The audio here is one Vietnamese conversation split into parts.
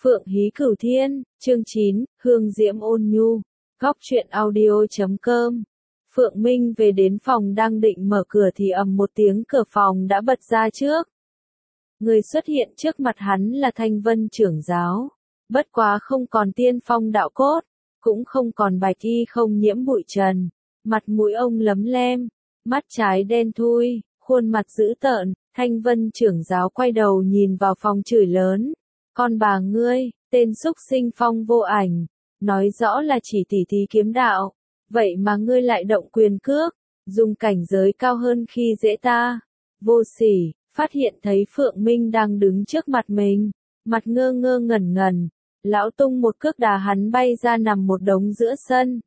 Phượng Hí Cửu Thiên, chương 9, Hương Diễm Ôn Nhu, Góc truyện audio.com. Phượng Minh về đến phòng đang định mở cửa thì ầm một tiếng cửa phòng đã bật ra trước. Người xuất hiện trước mặt hắn là Thanh Vân trưởng giáo, bất quá không còn tiên phong đạo cốt, cũng không còn bạch y không nhiễm bụi trần, mặt mũi ông lấm lem, mắt trái đen thui, khuôn mặt dữ tợn. Thanh Vân trưởng giáo quay đầu nhìn vào phòng chửi lớn. Con bà ngươi, tên xúc sinh Phong Vô Ảnh, nói rõ là chỉ tỉ thí kiếm đạo, vậy mà ngươi lại động quyền cước, dùng cảnh giới cao hơn khi dễ ta. Vô sỉ, phát hiện thấy Phượng Minh đang đứng trước mặt mình, mặt ngơ ngơ ngẩn ngẩn, lão tung một cước đá hắn bay ra nằm một đống giữa sân.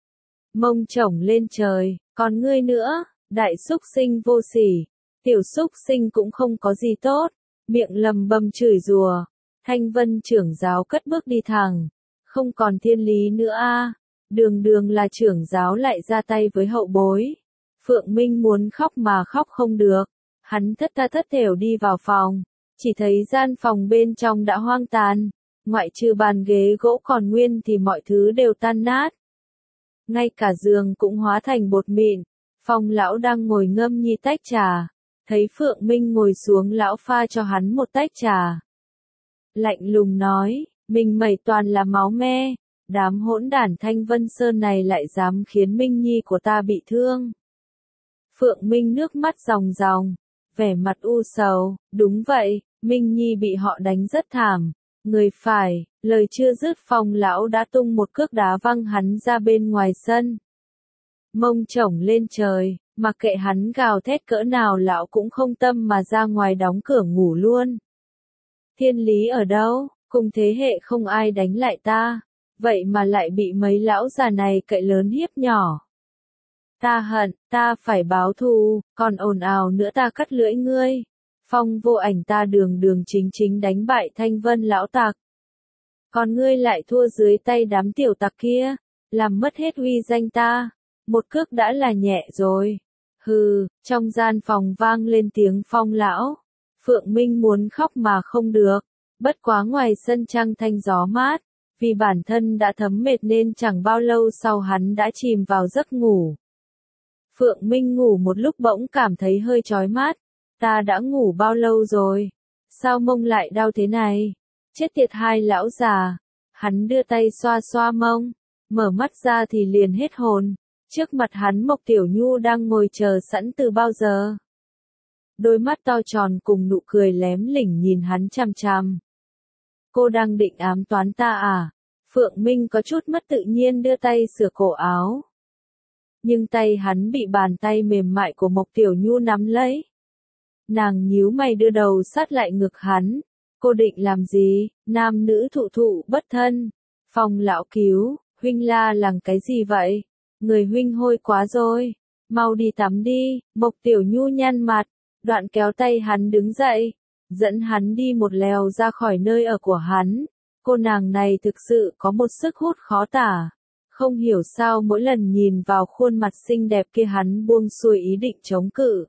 Mông chổng lên trời, còn ngươi nữa, đại xúc sinh vô sỉ, tiểu xúc sinh cũng không có gì tốt, miệng lầm bầm chửi rủa. Thanh Vân trưởng giáo cất bước đi thẳng, không còn thiên lý nữa a. Đường đường là trưởng giáo lại ra tay với hậu bối. Phượng Minh muốn khóc mà khóc không được, hắn thất tha thất thểu đi vào phòng, chỉ thấy gian phòng bên trong đã hoang tàn, ngoại trừ bàn ghế gỗ còn nguyên thì mọi thứ đều tan nát. Ngay cả giường cũng hóa thành bột mịn. Phong lão đang ngồi ngâm nhi tách trà, thấy Phượng Minh ngồi xuống lão pha cho hắn một tách trà. Lạnh lùng nói, mình mẩy toàn là máu me, đám hỗn đản Thanh Vân Sơn này lại dám khiến Minh Nhi của ta bị thương. Phượng Minh nước mắt ròng ròng, vẻ mặt u sầu, đúng vậy, Minh Nhi bị họ đánh rất thảm. Người phải, lời chưa dứt Phong lão đã tung một cước đá văng hắn ra bên ngoài sân. Mông chổng lên trời, mặc kệ hắn gào thét cỡ nào lão cũng không tâm mà ra ngoài đóng cửa ngủ luôn. Thiên lý ở đâu, cùng thế hệ không ai đánh lại ta, vậy mà lại bị mấy lão già này cậy lớn hiếp nhỏ. Ta hận, ta phải báo thù, còn ồn ào nữa ta cắt lưỡi ngươi. Phong Vô Ảnh ta đường đường chính chính đánh bại Thanh Vân lão tặc. Còn ngươi lại thua dưới tay đám tiểu tặc kia, làm mất hết uy danh ta, một cước đã là nhẹ rồi. Hừ, trong gian phòng vang lên tiếng Phong lão. Phượng Minh muốn khóc mà không được, bất quá ngoài sân trăng thanh gió mát, vì bản thân đã thấm mệt nên chẳng bao lâu sau hắn đã chìm vào giấc ngủ. Phượng Minh ngủ một lúc bỗng cảm thấy hơi chói mắt, ta đã ngủ bao lâu rồi, sao mông lại đau thế này, chết tiệt hai lão già. Hắn đưa tay xoa xoa mông, mở mắt ra thì liền hết hồn, trước mặt hắn Mộc Tiểu Nhu đang ngồi chờ sẵn từ bao giờ. Đôi mắt to tròn cùng nụ cười lém lỉnh nhìn hắn chằm chằm. Cô đang định ám toán ta à? Phượng Minh có chút mất tự nhiên đưa tay sửa cổ áo. Nhưng tay hắn bị bàn tay mềm mại của Mộc Tiểu Nhu nắm lấy. Nàng nhíu mày đưa đầu sát lại ngực hắn. Cô định làm gì? Nam nữ thụ thụ bất thân. Phong lão cứu, huynh la làng cái gì vậy? Người huynh hôi quá rồi. Mau đi tắm đi. Mộc Tiểu Nhu nhăn mặt. Đoạn kéo tay hắn đứng dậy, dẫn hắn đi một lèo ra khỏi nơi ở của hắn. Cô nàng này thực sự có một sức hút khó tả. Không hiểu sao mỗi lần nhìn vào khuôn mặt xinh đẹp kia hắn buông xuôi ý định chống cự.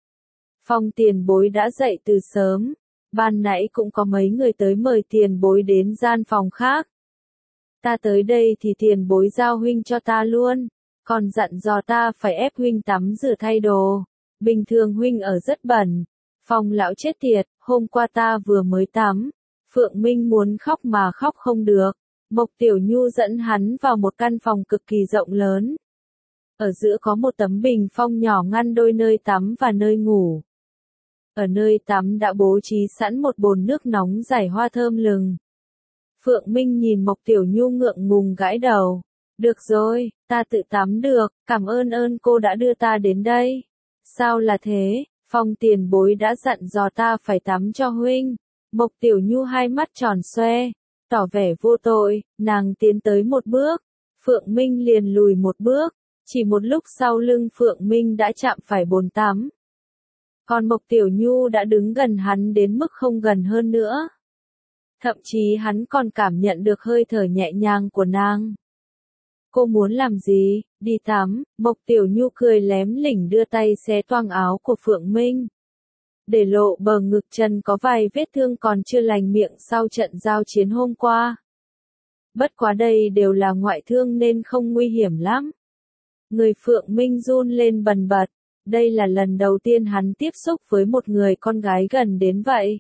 Phong tiền bối đã dậy từ sớm, ban nãy cũng có mấy người tới mời tiền bối đến gian phòng khác. Ta tới đây thì tiền bối giao huynh cho ta luôn, còn dặn dò ta phải ép huynh tắm rửa thay đồ. Bình thường huynh ở rất bẩn. Phong lão chết tiệt, hôm qua ta vừa mới tắm. Phượng Minh muốn khóc mà khóc không được. Mộc Tiểu Nhu dẫn hắn vào một căn phòng cực kỳ rộng lớn. Ở giữa có một tấm bình phong nhỏ ngăn đôi nơi tắm và nơi ngủ. Ở nơi tắm đã bố trí sẵn một bồn nước nóng giải hoa thơm lừng. Phượng Minh nhìn Mộc Tiểu Nhu ngượng ngùng gãi đầu. Được rồi, ta tự tắm được, cảm ơn cô đã đưa ta đến đây. Sao là thế? Phong tiền bối đã dặn dò ta phải tắm cho huynh. Mộc Tiểu Nhu hai mắt tròn xoe, tỏ vẻ vô tội, nàng tiến tới một bước. Phượng Minh liền lùi một bước, chỉ một lúc sau lưng Phượng Minh đã chạm phải bồn tắm. Còn Mộc Tiểu Nhu đã đứng gần hắn đến mức không gần hơn nữa. Thậm chí hắn còn cảm nhận được hơi thở nhẹ nhàng của nàng. Cô muốn làm gì? Đi tắm. Mộc Tiểu Nhu cười lém lỉnh đưa tay xé toang áo của Phượng Minh. để lộ bờ ngực trần có vài vết thương còn chưa lành miệng sau trận giao chiến hôm qua. Bất quá đây đều là ngoại thương nên không nguy hiểm lắm. Người Phượng Minh run lên bần bật, đây là lần đầu tiên hắn tiếp xúc với một người con gái gần đến vậy.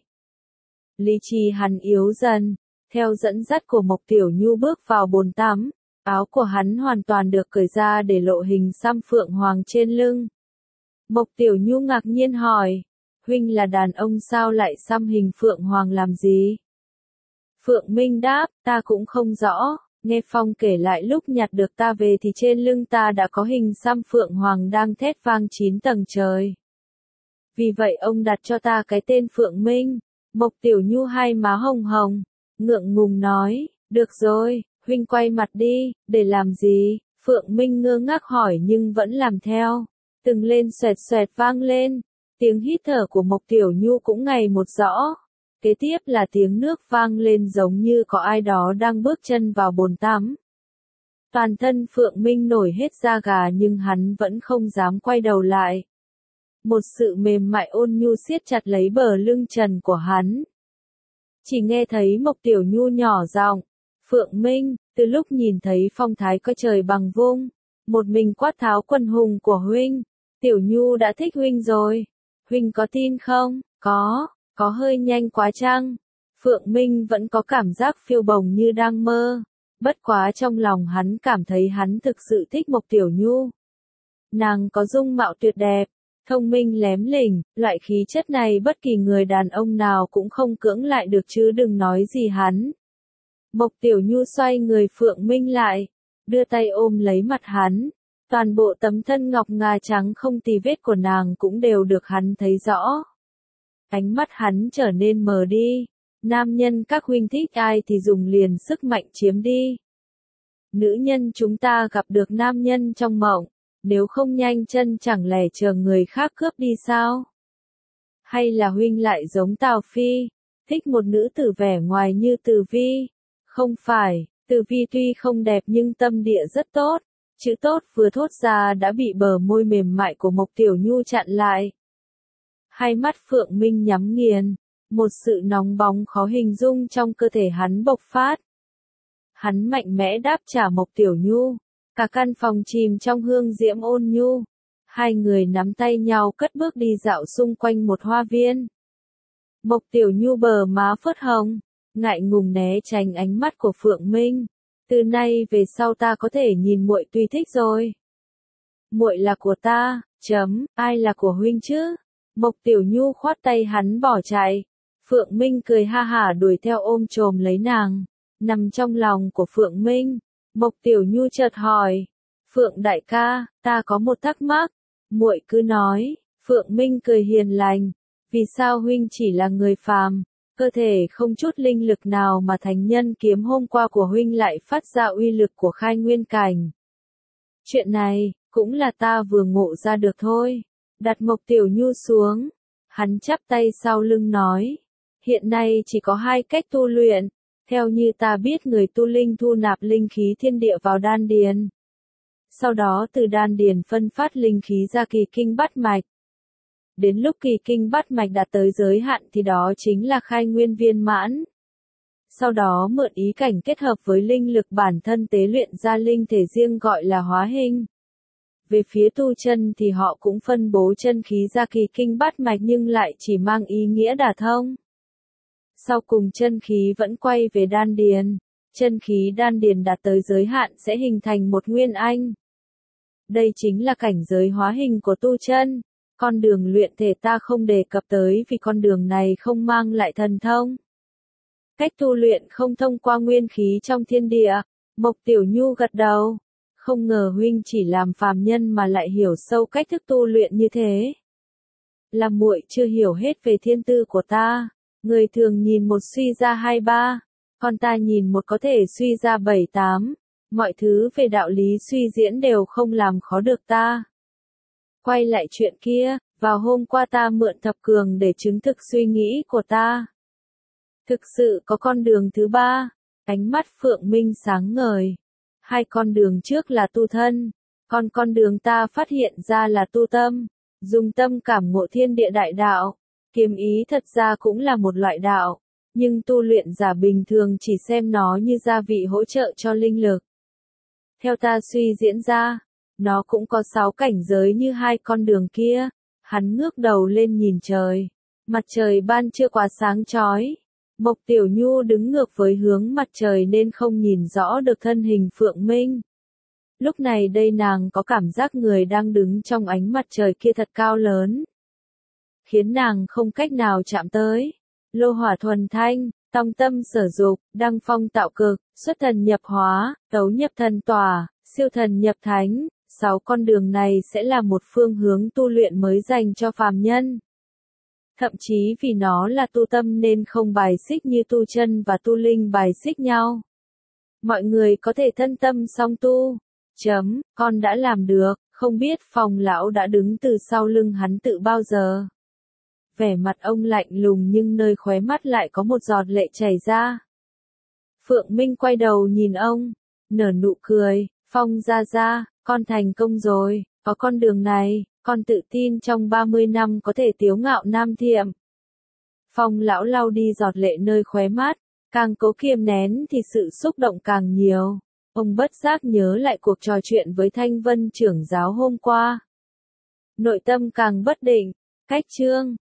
Lý trí hắn yếu dần, theo dẫn dắt của Mộc Tiểu Nhu bước vào bồn tắm, áo của hắn hoàn toàn được cởi ra để lộ hình xăm Phượng Hoàng trên lưng. Mộc Tiểu Nhu ngạc nhiên hỏi, huynh là đàn ông sao lại xăm hình Phượng Hoàng làm gì? Phượng Minh đáp, ta cũng không rõ, nghe Phong kể lại lúc nhặt được ta về thì trên lưng ta đã có hình xăm Phượng Hoàng đang thét vang 9 tầng trời. Vì vậy ông đặt cho ta cái tên Phượng Minh. Mộc Tiểu Nhu hai má hồng hồng, ngượng ngùng nói, được rồi, huynh quay mặt đi, để làm gì? Phượng Minh ngơ ngác hỏi nhưng vẫn làm theo. Từng lên xoẹt xoẹt vang lên, tiếng hít thở của Mộc Tiểu Nhu cũng ngày một rõ. Kế tiếp là tiếng nước vang lên giống như có ai đó đang bước chân vào bồn tắm. Toàn thân Phượng Minh nổi hết da gà nhưng hắn vẫn không dám quay đầu lại. Một sự mềm mại ôn nhu siết chặt lấy bờ lưng trần của hắn. Chỉ nghe thấy Mộc Tiểu Nhu nhỏ giọng, Phượng Minh, từ lúc nhìn thấy phong thái coi trời bằng vung, một mình quát tháo quần hùng của huynh, Tiểu Nhu đã thích huynh rồi. Huynh có tin không? Có hơi nhanh quá chăng? Phượng Minh vẫn có cảm giác phiêu bồng như đang mơ. Bất quá trong lòng hắn cảm thấy hắn thực sự thích Mộc Tiểu Nhu. Nàng có dung mạo tuyệt đẹp, thông minh lém lỉnh, loại khí chất này bất kỳ người đàn ông nào cũng không cưỡng lại được chứ đừng nói gì hắn. Mộc Tiểu Nhu xoay người Phượng Minh lại, đưa tay ôm lấy mặt hắn. Toàn bộ tấm thân ngọc ngà trắng không tì vết của nàng cũng đều được hắn thấy rõ. Ánh mắt hắn trở nên mờ đi. Nam nhân các huynh thích ai thì dùng liền sức mạnh chiếm đi. Nữ nhân chúng ta gặp được nam nhân trong mộng, nếu không nhanh chân chẳng lẽ chờ người khác cướp đi sao? Hay là huynh lại giống Tào Phi, thích một nữ tử vẻ ngoài như Từ Vi? Không phải, Từ Vi tuy không đẹp nhưng tâm địa rất tốt. Chữ tốt vừa thốt ra đã bị bờ môi mềm mại của Mộc Tiểu Nhu chặn lại. Hai mắt Phượng Minh nhắm nghiền, một sự nóng bóng khó hình dung trong cơ thể hắn bộc phát. Hắn mạnh mẽ đáp trả Mộc Tiểu Nhu, cả căn phòng chìm trong hương diễm ôn nhu. Hai người nắm tay nhau cất bước đi dạo xung quanh một hoa viên. Mộc Tiểu Nhu bờ má phớt hồng, ngại ngùng né tránh ánh mắt của Phượng Minh. Từ nay về sau ta có thể nhìn muội tùy thích rồi. Muội là của ta, ai là của huynh chứ? Mộc Tiểu Nhu khoát tay hắn bỏ chạy. Phượng Minh cười ha hả đuổi theo ôm chồm lấy nàng. Nằm trong lòng của Phượng Minh, Mộc Tiểu Nhu chợt hỏi, Phượng đại ca, ta có một thắc mắc. Muội cứ nói. Phượng Minh cười hiền lành, vì sao huynh chỉ là người phàm, cơ thể không chút linh lực nào mà thánh nhân kiếm hôm qua của huynh lại phát ra uy lực của khai nguyên cảnh? Chuyện này, cũng là ta vừa ngộ ra được thôi. Đặt Mộc Tiểu Nhu xuống, hắn chắp tay sau lưng nói, hiện nay chỉ có hai cách tu luyện. Theo như ta biết người tu linh thu nạp linh khí thiên địa vào đan điền. Sau đó từ đan điền phân phát linh khí ra kỳ kinh bát mạch. Đến lúc kỳ kinh bát mạch đạt tới giới hạn thì đó chính là khai nguyên viên mãn. Sau đó mượn ý cảnh kết hợp với linh lực bản thân tế luyện ra linh thể riêng gọi là hóa hình. Về phía tu chân thì họ cũng phân bố chân khí ra kỳ kinh bát mạch nhưng lại chỉ mang ý nghĩa đả thông. Sau cùng chân khí vẫn quay về đan điền, chân khí đan điền đạt tới giới hạn sẽ hình thành một nguyên anh. Đây chính là cảnh giới hóa hình của tu chân. Con đường luyện thể ta không đề cập tới vì con đường này không mang lại thần thông. Cách tu luyện không thông qua nguyên khí trong thiên địa. Mộc Tiểu Nhu gật đầu. Không ngờ huynh chỉ làm phàm nhân mà lại hiểu sâu cách thức tu luyện như thế. Là muội chưa hiểu hết về thiên tư của ta. Người thường nhìn một suy ra 2-3, còn ta nhìn một có thể suy ra 7-8. Mọi thứ về đạo lý suy diễn đều không làm khó được ta. Quay lại chuyện kia, vào hôm qua ta mượn thập cường để chứng thực suy nghĩ của ta. Thực sự có con đường thứ ba. Ánh mắt Phượng Minh sáng ngời. Hai con đường trước là tu thân, còn con đường ta phát hiện ra là tu tâm. Dùng tâm cảm ngộ thiên địa đại đạo. Kiếm ý thật ra cũng là một loại đạo, nhưng tu luyện giả bình thường chỉ xem nó như gia vị hỗ trợ cho linh lực. Theo ta suy diễn ra, nó cũng có 6 cảnh giới như hai con đường kia. Hắn ngước đầu lên nhìn trời. Mặt trời ban trưa quá sáng chói. Mộc Tiểu Nhu đứng ngược với hướng mặt trời nên không nhìn rõ được thân hình Phượng Minh. Lúc này đây nàng có cảm giác người đang đứng trong ánh mặt trời kia thật cao lớn, khiến nàng không cách nào chạm tới. Lô hỏa thuần thanh, tong tâm sở dục, đăng phong tạo cực, xuất thần nhập hóa, tấu nhập thần tỏa, siêu thần nhập thánh. 6 con đường này sẽ là một phương hướng tu luyện mới dành cho phàm nhân. Thậm chí vì nó là tu tâm nên không bài xích như tu chân và tu linh bài xích nhau. Mọi người có thể thân tâm song tu. Con đã làm được, không biết Phong lão đã đứng từ sau lưng hắn tự bao giờ. Vẻ mặt ông lạnh lùng nhưng nơi khóe mắt lại có một giọt lệ chảy ra. Phượng Minh quay đầu nhìn ông, nở nụ cười, Phong gia gia, con thành công rồi, có con đường này, con tự tin trong 30 năm có thể tiếu ngạo Nam Thiệm. Phong lão lau đi giọt lệ nơi khóe mắt, càng cố kiềm nén thì sự xúc động càng nhiều. Ông bất giác nhớ lại cuộc trò chuyện với Thanh Vân trưởng giáo hôm qua. Nội tâm càng bất định, cách chương.